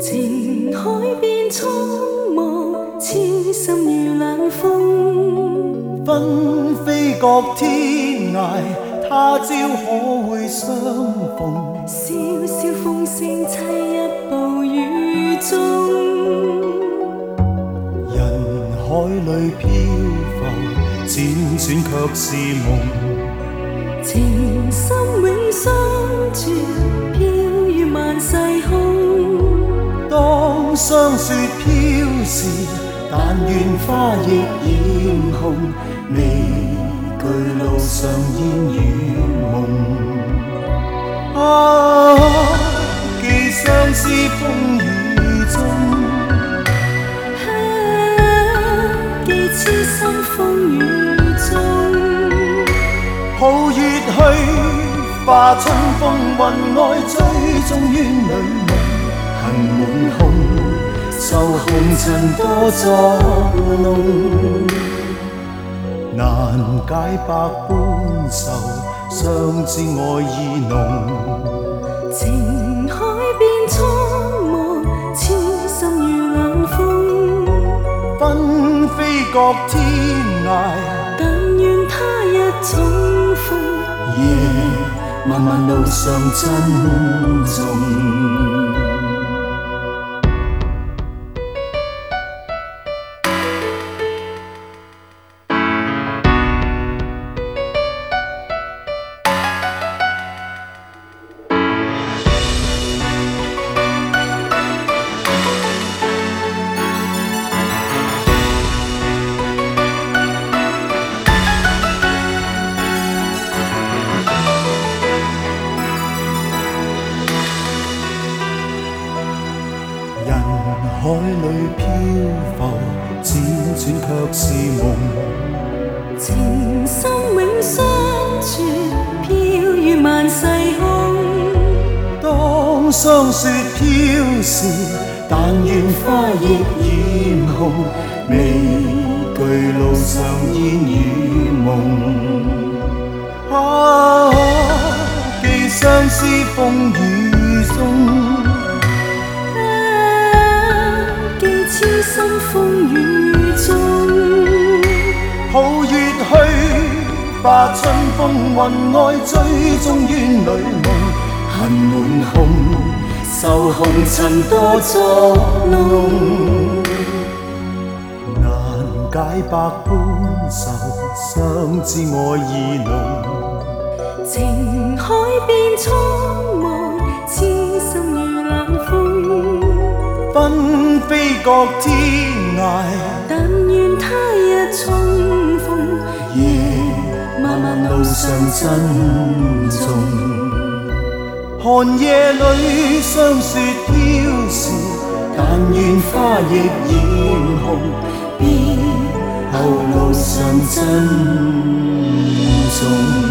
情海變蒼茫，痴心如冷風。 紛飛各天涯，他朝可會相逢？ 蕭蕭風聲凄泣暴雨中， 人海裏漂浮，輾轉卻是夢。 情深永相傳，飄於萬世空。 當霜雪飄時，但願花亦染紅，未懼路上煙與夢。啊，寄相思風雨中， 寄痴心風雨中。 抱月去，化春風雲外，追蹤於女夢。恨滿胸，受紅塵多作弄，難解百般愁，相知愛意濃。 情海變蒼茫，痴心如冷風。 紛飛各天涯， 但願他日重逢。 夜漫漫路上珍重。人海裏漂浮，輾轉卻是夢。 情深永相傳，飄於萬世空。 當霜雪飄時，但願花亦染紅，未懼路上煙與夢。啊，寄相思風雨中。 痴心風雨中， 抱月去，化春風雲外，追蹤於女夢。恨滿胸，受紅塵多作弄，難解百般愁，相知愛意濃。 情海變蒼茫，痴心如冷風。 紛飛各天涯， 但願他日重逢。 夜漫漫路上珍重。寒夜裏霜雪飄時，但願花亦染紅，別後路上珍重。